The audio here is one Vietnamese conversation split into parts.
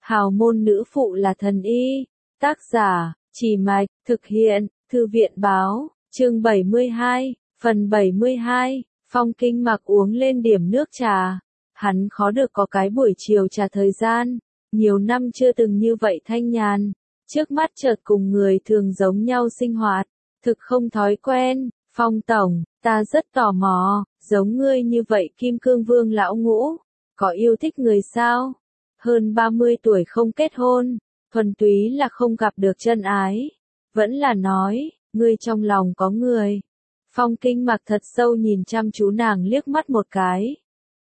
Hào môn nữ phụ là thần y. Tác giả, Chỉ Mạch, thực hiện, Thư viện báo, chương 72, phần 72, Phong Kinh Mặc uống lên điểm nước trà. Hắn khó được có cái buổi chiều trà thời gian, nhiều năm chưa từng như vậy thanh nhàn. Trước mắt chợt cùng người thường giống nhau sinh hoạt, thực không thói quen. Phong tổng, ta rất tò mò, giống ngươi như vậy kim cương vương lão ngũ, có yêu thích người sao? Hơn 30 tuổi không kết hôn, thuần túy là không gặp được chân ái. Vẫn là nói, ngươi trong lòng có người. Phong Kinh Mặc thật sâu nhìn chăm chú nàng liếc mắt một cái.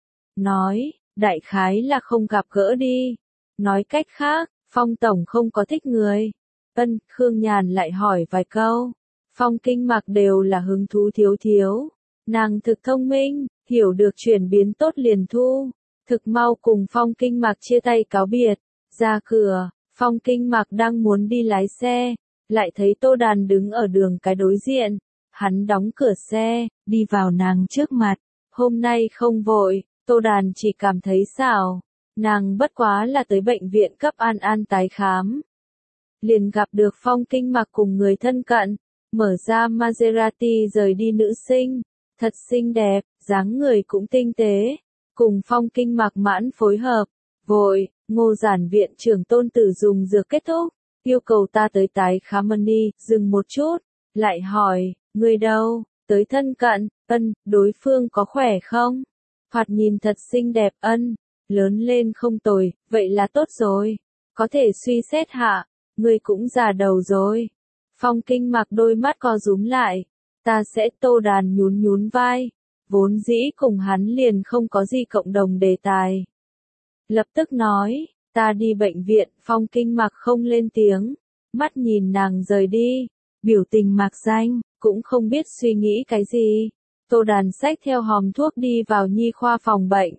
Nói, đại khái là không gặp gỡ đi. Nói cách khác, Phong tổng không có thích người. Khương Nhàn lại hỏi vài câu. Phong Kinh Mặc đều là hứng thú thiếu thiếu. Nàng thực thông minh, hiểu được chuyển biến tốt liền thu. Thực mau cùng Phong Kinh Mặc chia tay cáo biệt. Ra cửa, Phong Kinh Mặc đang muốn đi lái xe, lại thấy Tô Đàn đứng ở đường cái đối diện. Hắn đóng cửa xe, đi vào nàng trước mặt. Hôm nay không vội, Tô Đàn chỉ cảm thấy xảo. Nàng bất quá là tới bệnh viện cấp An An tái khám. Liền gặp được Phong Kinh Mặc cùng người thân cận, mở ra Maserati rời đi nữ sinh. Thật xinh đẹp, dáng người cũng tinh tế. Cùng Phong Kinh Mặc mãn phối hợp. Vội, Ngô Giản viện trưởng Tôn Tử dùng dược kết thúc, yêu cầu ta tới tái khám Mani, dừng một chút, lại hỏi, người đâu, tới thân cận, đối phương có khỏe không? Thoạt nhìn thật xinh đẹp, lớn lên không tồi, vậy là tốt rồi, có thể suy xét hạ, người cũng già đầu rồi. Phong Kinh Mặc đôi mắt co rúm lại, ta sẽ. Tô Đàn nhún nhún vai, vốn dĩ cùng hắn liền không có gì cộng đồng đề tài. Lập tức nói, ta đi bệnh viện. Phong Kinh Mặc không lên tiếng, mắt nhìn nàng rời đi, biểu tình mạc danh, cũng không biết suy nghĩ cái gì. Tô Đàn xách theo hòm thuốc đi vào nhi khoa phòng bệnh.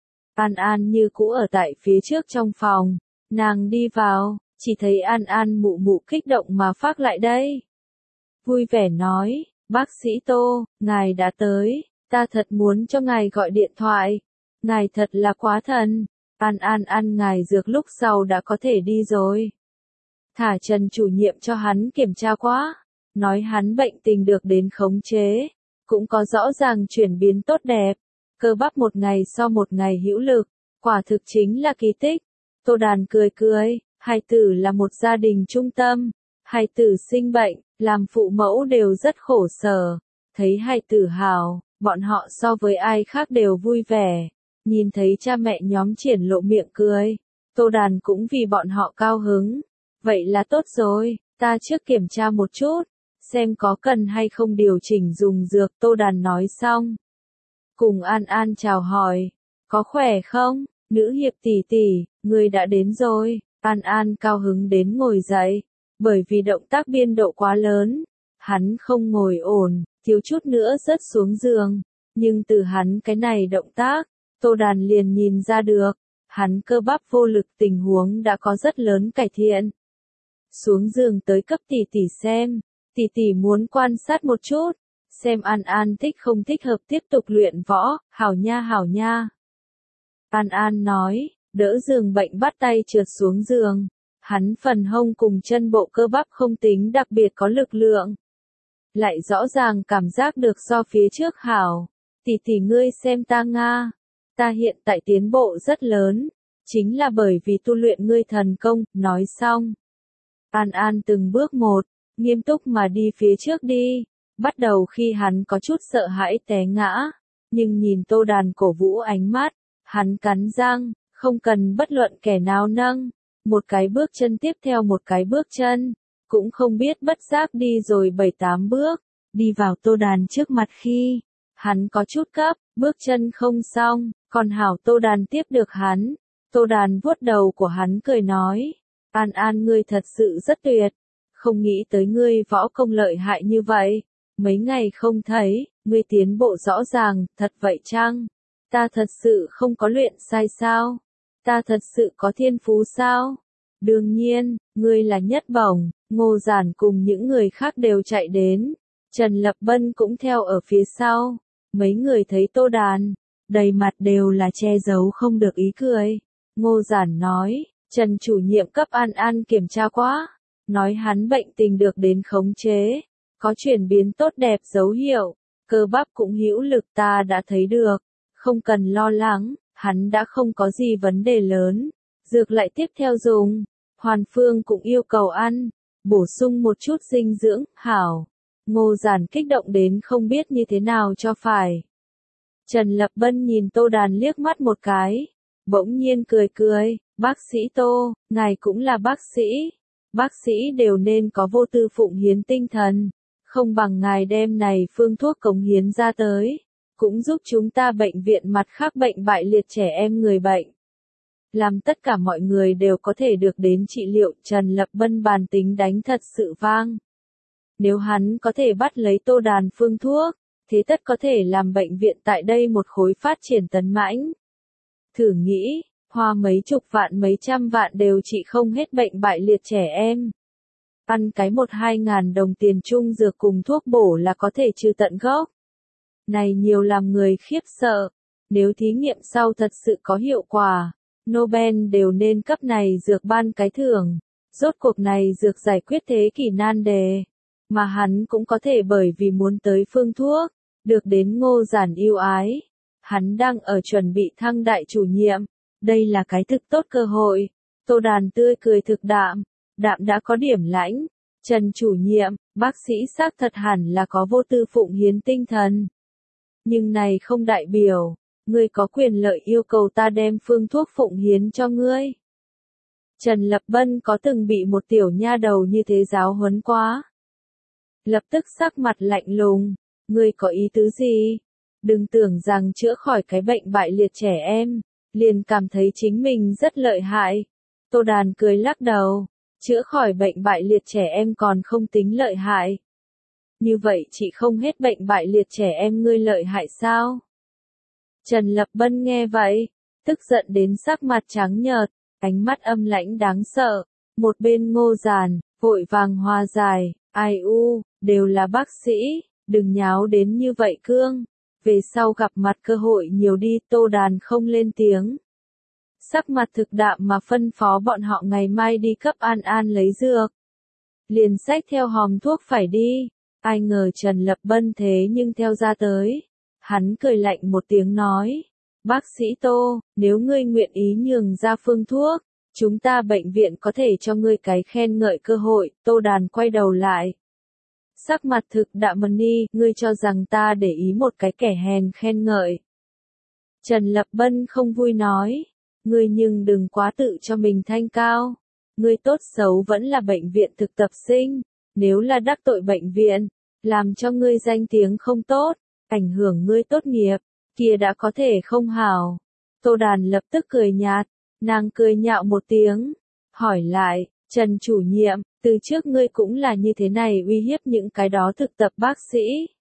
An An như cũ ở tại phía trước trong phòng, nàng đi vào, chỉ thấy An An mụ mụ kích động mà phác lại đây. Vui vẻ nói, bác sĩ Tô, ngài đã tới, ta thật muốn cho ngài gọi điện thoại, ngài thật là quá thần. An An ăn ngài dược lúc sau đã có thể đi rồi. Thả Trần chủ nhiệm cho hắn kiểm tra quá, nói hắn bệnh tình được đến khống chế, cũng có rõ ràng chuyển biến tốt đẹp, cơ bắp một ngày so một ngày hữu lực, quả thực chính là kỳ tích. Tô Đàn cười cười, hài tử là một gia đình trung tâm, hài tử sinh bệnh, làm phụ mẫu đều rất khổ sở, thấy hài tử hào, bọn họ so với ai khác đều vui vẻ. Nhìn thấy cha mẹ nhóm triển lộ miệng cười, Tô Đàn cũng vì bọn họ cao hứng. Vậy là tốt rồi, ta trước kiểm tra một chút, xem có cần hay không điều chỉnh dùng dược. Tô Đàn nói xong, cùng An An chào hỏi, có khỏe không, nữ hiệp tỷ tỷ, người đã đến rồi. An An cao hứng đến ngồi dậy, bởi vì động tác biên độ quá lớn, hắn không ngồi ổn, thiếu chút nữa rớt xuống giường, nhưng từ hắn cái này động tác, Tô Đàn liền nhìn ra được, hắn cơ bắp vô lực tình huống đã có rất lớn cải thiện. Xuống giường tới cấp tỷ tỷ xem, tỷ tỷ muốn quan sát một chút, xem An An thích không thích hợp tiếp tục luyện võ. Hảo nha hảo nha. An An nói, đỡ giường bệnh bắt tay trượt xuống giường, hắn phần hông cùng chân bộ cơ bắp không tính đặc biệt có lực lượng. Lại rõ ràng cảm giác được so phía trước hảo, tỷ tỷ ngươi xem ta Nga. Ta hiện tại tiến bộ rất lớn, chính là bởi vì tu luyện ngươi thần công. Nói xong, An An từng bước một, nghiêm túc mà đi phía trước đi. Bắt đầu khi hắn có chút sợ hãi té ngã, nhưng nhìn Tô Đàn cổ vũ ánh mắt, hắn cắn răng, không cần bất luận kẻ nào nâng. Một cái bước chân tiếp theo một cái bước chân, cũng không biết bất giác đi rồi 7-8 bước, đi vào Tô Đàn trước mặt khi, hắn có chút cấp, bước chân không xong. Còn hảo Tô Đàn tiếp được hắn. Tô Đàn vuốt đầu của hắn cười nói, An An ngươi thật sự rất tuyệt, không nghĩ tới ngươi võ công lợi hại như vậy, mấy ngày không thấy, ngươi tiến bộ rõ ràng. Thật vậy chăng? Ta thật sự không có luyện sai sao? Ta thật sự có thiên phú sao? Đương nhiên, ngươi là nhất bổng. Ngô Giản cùng những người khác đều chạy đến, Trần Lập Bân cũng theo ở phía sau. Mấy người thấy Tô Đàn, đầy mặt đều là che giấu không được ý cười. Ngô Giản nói, Trần chủ nhiệm cấp An An kiểm tra quá, nói hắn bệnh tình được đến khống chế, có chuyển biến tốt đẹp dấu hiệu, cơ bắp cũng hữu lực ta đã thấy được, không cần lo lắng, hắn đã không có gì vấn đề lớn, dược lại tiếp theo dùng, Hoàn Phương cũng yêu cầu ăn, bổ sung một chút dinh dưỡng, hảo. Ngô Giản kích động đến không biết như thế nào cho phải. Trần Lập Bân nhìn Tô Đàn liếc mắt một cái, bỗng nhiên cười cười, bác sĩ Tô, ngài cũng là bác sĩ đều nên có vô tư phụng hiến tinh thần, không bằng ngài đem này phương thuốc cống hiến ra tới, cũng giúp chúng ta bệnh viện mặt khác bệnh bại liệt trẻ em người bệnh. Làm tất cả mọi người đều có thể được đến trị liệu, Trần Lập Bân bàn tính đánh thật sự vang. Nếu hắn có thể bắt lấy Tô Đàn phương thuốc, thế tất có thể làm bệnh viện tại đây một khối phát triển tấn mãnh. Thử nghĩ, hoa mấy chục vạn mấy trăm vạn đều trị không hết bệnh bại liệt trẻ em. Ăn cái 1-2 ngàn đồng tiền chung dược cùng thuốc bổ là có thể trừ tận gốc. Này nhiều làm người khiếp sợ, nếu thí nghiệm sau thật sự có hiệu quả, Nobel đều nên cấp này dược ban cái thưởng. Rốt cuộc này dược giải quyết thế kỷ nan đề. Mà hắn cũng có thể bởi vì muốn tới phương thuốc, được đến Ngô Giản yêu ái. Hắn đang ở chuẩn bị thăng đại chủ nhiệm, đây là cái thực tốt cơ hội. Tô Đàn tươi cười thực đạm, đạm đã có điểm lãnh. Trần chủ nhiệm, bác sĩ xác thật hẳn là có vô tư phụng hiến tinh thần. Nhưng này không đại biểu, ngươi có quyền lợi yêu cầu ta đem phương thuốc phụng hiến cho ngươi. Trần Lập Bân có từng bị một tiểu nha đầu như thế giáo huấn quá. Lập tức sắc mặt lạnh lùng, ngươi có ý tứ gì? Đừng tưởng rằng chữa khỏi cái bệnh bại liệt trẻ em, liền cảm thấy chính mình rất lợi hại. Tô Đàn cười lắc đầu, chữa khỏi bệnh bại liệt trẻ em còn không tính lợi hại. Như vậy chị không hết bệnh bại liệt trẻ em ngươi lợi hại sao? Trần Lập Bân nghe vậy, tức giận đến sắc mặt trắng nhợt, ánh mắt âm lãnh đáng sợ. Một bên Ngô Giản, vội vàng hòa giải, ai u, đều là bác sĩ, đừng nháo đến như vậy cương. Về sau gặp mặt cơ hội nhiều đi. Tô Đàn không lên tiếng. Sắc mặt thực đạm mà phân phó bọn họ ngày mai đi cấp An An lấy dược. Liền xách theo hòm thuốc phải đi. Ai ngờ Trần Lập Bân thế nhưng theo ra tới. Hắn cười lạnh một tiếng nói. Bác sĩ Tô, nếu ngươi nguyện ý nhường ra phương thuốc, chúng ta bệnh viện có thể cho ngươi cái khen ngợi cơ hội. Tô Đàn quay đầu lại. Sắc mặt thực đạm ni, ngươi cho rằng ta để ý một cái kẻ hèn khen ngợi. Trần Lập Bân không vui nói. Ngươi nhưng đừng quá tự cho mình thanh cao. Ngươi tốt xấu vẫn là bệnh viện thực tập sinh. Nếu là đắc tội bệnh viện, làm cho ngươi danh tiếng không tốt, ảnh hưởng ngươi tốt nghiệp, kia đã có thể không hảo. Tô Đàn lập tức cười nhạt, nàng cười nhạo một tiếng, hỏi lại, Trần chủ nhiệm, từ trước ngươi cũng là như thế này uy hiếp những cái đó thực tập bác sĩ.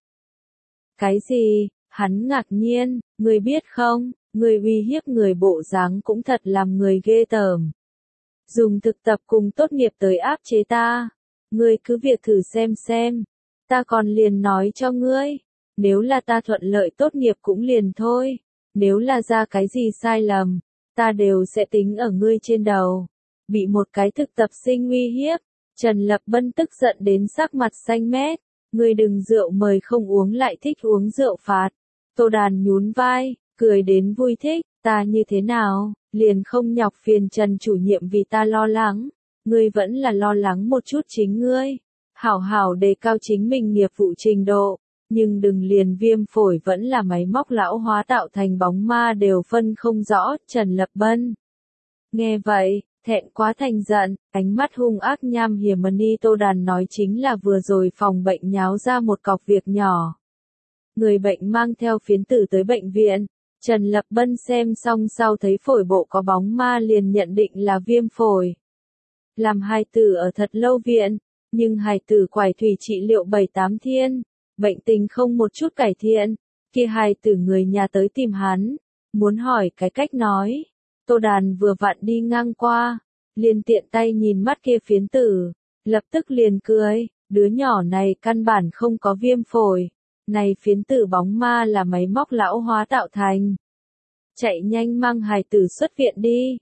Cái gì? Hắn ngạc nhiên, ngươi biết không, ngươi uy hiếp người bộ dáng cũng thật làm người ghê tởm. Dùng thực tập cùng tốt nghiệp tới áp chế ta, ngươi cứ việc thử xem, ta còn liền nói cho ngươi. Nếu là ta thuận lợi tốt nghiệp cũng liền thôi, nếu là ra cái gì sai lầm, ta đều sẽ tính ở ngươi trên đầu. Bị một cái thực tập sinh uy hiếp, Trần Lập Bân tức giận đến sắc mặt xanh mét, ngươi đừng rượu mời không uống lại thích uống rượu phạt. Tô Đàn nhún vai, cười đến vui thích, ta như thế nào, liền không nhọc phiền Trần chủ nhiệm vì ta lo lắng, ngươi vẫn là lo lắng một chút chính ngươi, hảo hảo đề cao chính mình nghiệp vụ trình độ. Nhưng đừng liền viêm phổi vẫn là máy móc lão hóa tạo thành bóng ma đều phân không rõ. Trần Lập Bân nghe vậy, thẹn quá thành giận, ánh mắt hung ác nham hiểm ni. Tô Đàn nói chính là vừa rồi phòng bệnh nháo ra một cọc việc nhỏ. Người bệnh mang theo phiến tử tới bệnh viện, Trần Lập Bân xem xong sau thấy phổi bộ có bóng ma liền nhận định là viêm phổi. Làm hài tử ở thật lâu viện, nhưng hài tử quải thủy trị liệu 7-8 thiên. Bệnh tình không một chút cải thiện, kia hài tử người nhà tới tìm hắn, muốn hỏi cái cách nói. Tô Đàn vừa vặn đi ngang qua, liền tiện tay nhìn mắt kia phiến tử, lập tức liền cười, đứa nhỏ này căn bản không có viêm phổi, này phiến tử bóng ma là máy móc lão hóa tạo thành. Chạy nhanh mang hài tử xuất viện đi.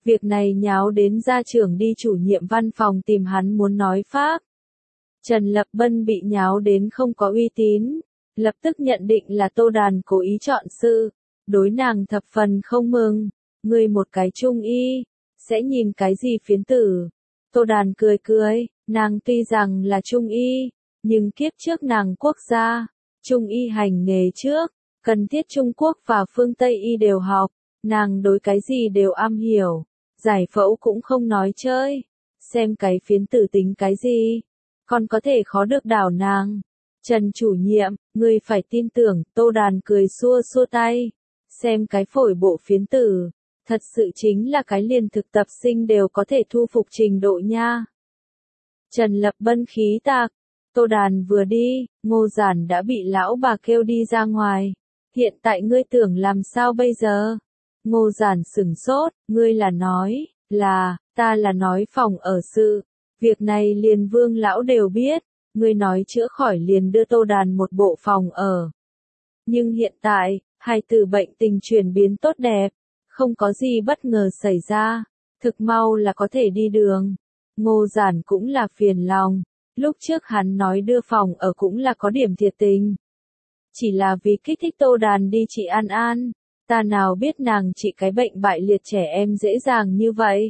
Việc này nháo đến gia trưởng đi chủ nhiệm văn phòng tìm hắn muốn nói pháp. Trần Lập Bân bị nháo đến không có uy tín, lập tức nhận định là Tô Đàn cố ý chọn sự, đối nàng thập phần không mừng, ngươi một cái trung y, sẽ nhìn cái gì phiến tử. Tô Đàn cười cười, nàng tuy rằng là trung y, nhưng kiếp trước nàng quốc gia, trung y hành nghề trước, cần thiết Trung Quốc và phương Tây y đều học, nàng đối cái gì đều am hiểu, giải phẫu cũng không nói chơi, xem cái phiến tử tính cái gì, còn có thể khó được đảo nàng. Trần chủ nhiệm, ngươi phải tin tưởng, Tô Đàn cười xua xua tay, xem cái phổi bộ phiến tử, thật sự chính là cái liền thực tập sinh đều có thể thu phục trình độ nha. Trần Lập Bân khí tạc, Tô Đàn vừa đi, Ngô Giản đã bị lão bà kêu đi ra ngoài, hiện tại ngươi tưởng làm sao bây giờ? Ngô Giản sửng sốt, ngươi là nói, ta là nói phòng ở sự, việc này liền Vương lão đều biết, ngươi nói chữa khỏi liền đưa Tô Đàn một bộ phòng ở. Nhưng hiện tại, hài tử bệnh tình chuyển biến tốt đẹp, không có gì bất ngờ xảy ra, thực mau là có thể đi đường. Ngô Giản cũng là phiền lòng, lúc trước hắn nói đưa phòng ở cũng là có điểm thiệt tình. Chỉ là vì kích thích Tô Đàn đi trị An An, ta nào biết nàng trị cái bệnh bại liệt trẻ em dễ dàng như vậy.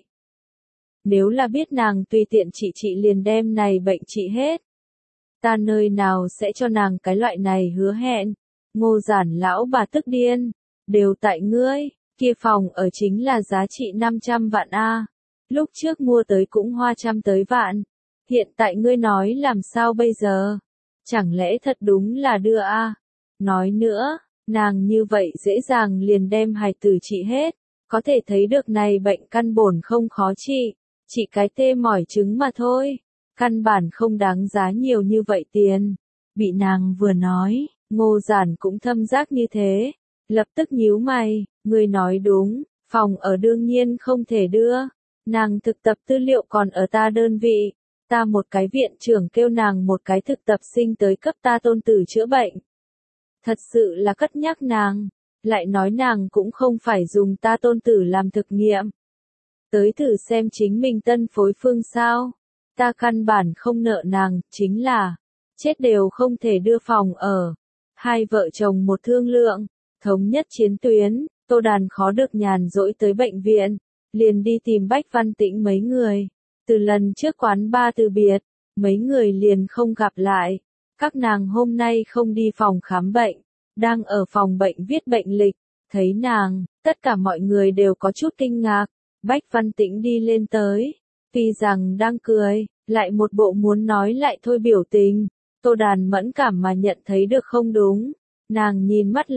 Nếu là biết nàng tùy tiện trị liền đem này bệnh trị hết. Ta nơi nào sẽ cho nàng cái loại này hứa hẹn. Ngô Giản lão bà tức điên, đều tại ngươi, kia phòng ở chính là giá trị 500 vạn a. Lúc trước mua tới cũng hoa trăm tới vạn, hiện tại ngươi nói làm sao bây giờ? Chẳng lẽ thật đúng là đưa a? Nói nữa, nàng như vậy dễ dàng liền đem hài tử trị hết, có thể thấy được này bệnh căn bổn không khó trị, chỉ cái tê mỏi trứng mà thôi, căn bản không đáng giá nhiều như vậy tiền. Bị nàng vừa nói, Ngô Giản cũng thâm giác như thế, lập tức nhíu mày, ngươi nói đúng, phòng ở đương nhiên không thể đưa, nàng thực tập tư liệu còn ở ta đơn vị, ta một cái viện trưởng kêu nàng một cái thực tập sinh tới cấp ta tôn tử chữa bệnh. Thật sự là cất nhắc nàng, lại nói nàng cũng không phải dùng ta tôn tử làm thực nghiệm. Tới thử xem chính mình tân phối phương sao, ta căn bản không nợ nàng, chính là, chết đều không thể đưa phòng ở. Hai vợ chồng một thương lượng, thống nhất chiến tuyến, Tô Đàn khó được nhàn rỗi tới bệnh viện, liền đi tìm Bách Văn Tĩnh mấy người. Từ lần trước quán ba từ biệt, mấy người liền không gặp lại. Các nàng hôm nay không đi phòng khám bệnh, đang ở phòng bệnh viết bệnh lịch, thấy nàng, tất cả mọi người đều có chút kinh ngạc. Bách Văn Tĩnh đi lên tới, tuy rằng đang cười, lại một bộ muốn nói lại thôi biểu tình. Tô Đàn mẫn cảm mà nhận thấy được không đúng, nàng nhìn mắt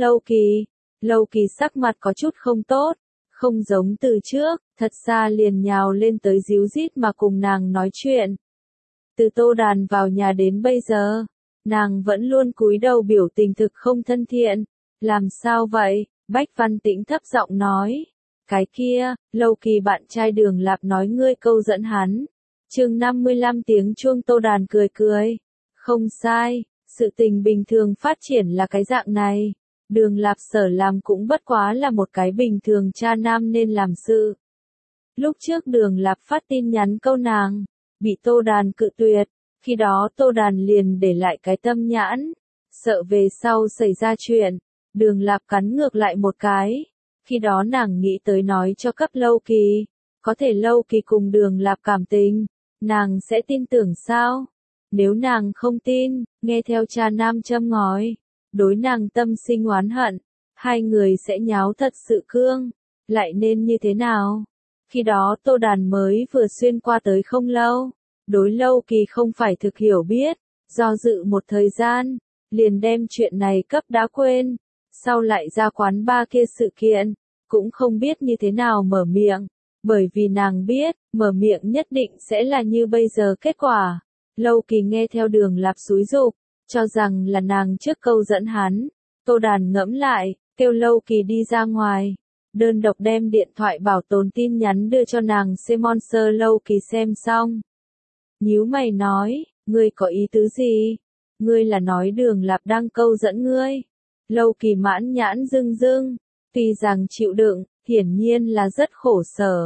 Lâu Kỳ sắc mặt có chút không tốt, không giống từ trước, thật xa liền nhào lên tới díu dít mà cùng nàng nói chuyện. Từ Tô Đàn vào nhà đến bây giờ, nàng vẫn luôn cúi đầu biểu tình thực không thân thiện. Làm sao vậy? Bách Văn Tĩnh thấp giọng nói. Cái kia, Lâu Kỳ bạn trai Đường Lạp nói ngươi câu dẫn hắn. Chương 55 tiếng chuông. Tô Đàn cười cười. Không sai, sự tình bình thường phát triển là cái dạng này. Đường Lạp sở làm cũng bất quá là một cái bình thường cha nam nên làm sự. Lúc trước Đường Lạp phát tin nhắn câu nàng, bị Tô Đàn cự tuyệt, khi đó Tô Đàn liền để lại cái tâm nhãn, sợ về sau xảy ra chuyện, Đường Lạp cắn ngược lại một cái, khi đó nàng nghĩ tới nói cho cấp Lâu Kỳ, có thể Lâu Kỳ cùng Đường Lạp cảm tình, nàng sẽ tin tưởng sao? Nếu nàng không tin, nghe theo cha nam châm ngòi, đối nàng tâm sinh oán hận, hai người sẽ nháo thật sự cương, lại nên như thế nào? Khi đó Tô Đàn mới vừa xuyên qua tới không lâu, đối Lâu Kỳ không phải thực hiểu biết, do dự một thời gian, liền đem chuyện này cấp đã quên, sau lại ra quán ba kia sự kiện, cũng không biết như thế nào mở miệng, bởi vì nàng biết, mở miệng nhất định sẽ là như bây giờ kết quả. Lâu Kỳ nghe theo Đường Lạp xúi giục, cho rằng là nàng trước câu dẫn hắn, Tô Đàn ngẫm lại, kêu Lâu Kỳ đi ra ngoài, đơn độc đem điện thoại bảo tồn tin nhắn đưa cho nàng Semonser. Lâu Kỳ xem xong, nhíu mày nói, ngươi có ý tứ gì? Ngươi là nói Đường Lạp đang câu dẫn ngươi? Lâu Kỳ mãn nhãn rưng rưng, tuy rằng chịu đựng, hiển nhiên là rất khổ sở,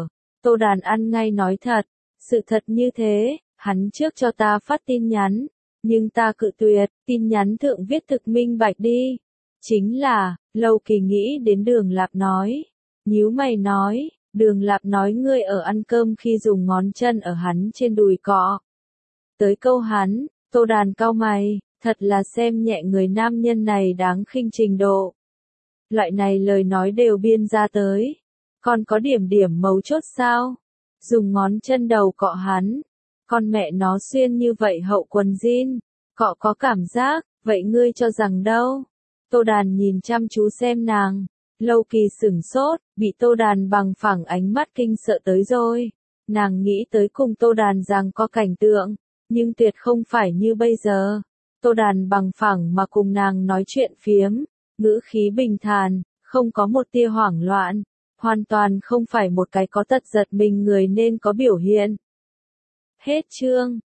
Tô Đàn ăn ngay nói thật, sự thật như thế, hắn trước cho ta phát tin nhắn, nhưng ta cự tuyệt, tin nhắn thượng viết thực minh bạch đi. Chính là, Lâu Kỳ nghĩ đến Đường Lạp nói, nhíu mày nói, Đường Lạp nói ngươi ở ăn cơm khi dùng ngón chân ở hắn trên đùi cọ. Tới câu hắn, Tô Đàn cau mày, thật là xem nhẹ người nam nhân này đáng khinh trình độ. Loại này lời nói đều biên ra tới, còn có điểm mấu chốt sao? Dùng ngón chân đầu cọ hắn, con mẹ nó xuyên như vậy hậu quần jean, cọ có cảm giác, vậy ngươi cho rằng đâu? Tô Đàn nhìn chăm chú xem nàng, Lâu Kỳ sửng sốt, bị Tô Đàn bằng phẳng ánh mắt kinh sợ tới rồi. Nàng nghĩ tới cùng Tô Đàn rằng có cảnh tượng, nhưng tuyệt không phải như bây giờ. Tô Đàn bằng phẳng mà cùng nàng nói chuyện phiếm, ngữ khí bình thản, không có một tia hoảng loạn, hoàn toàn không phải một cái có tật giật mình người nên có biểu hiện. Hết chương.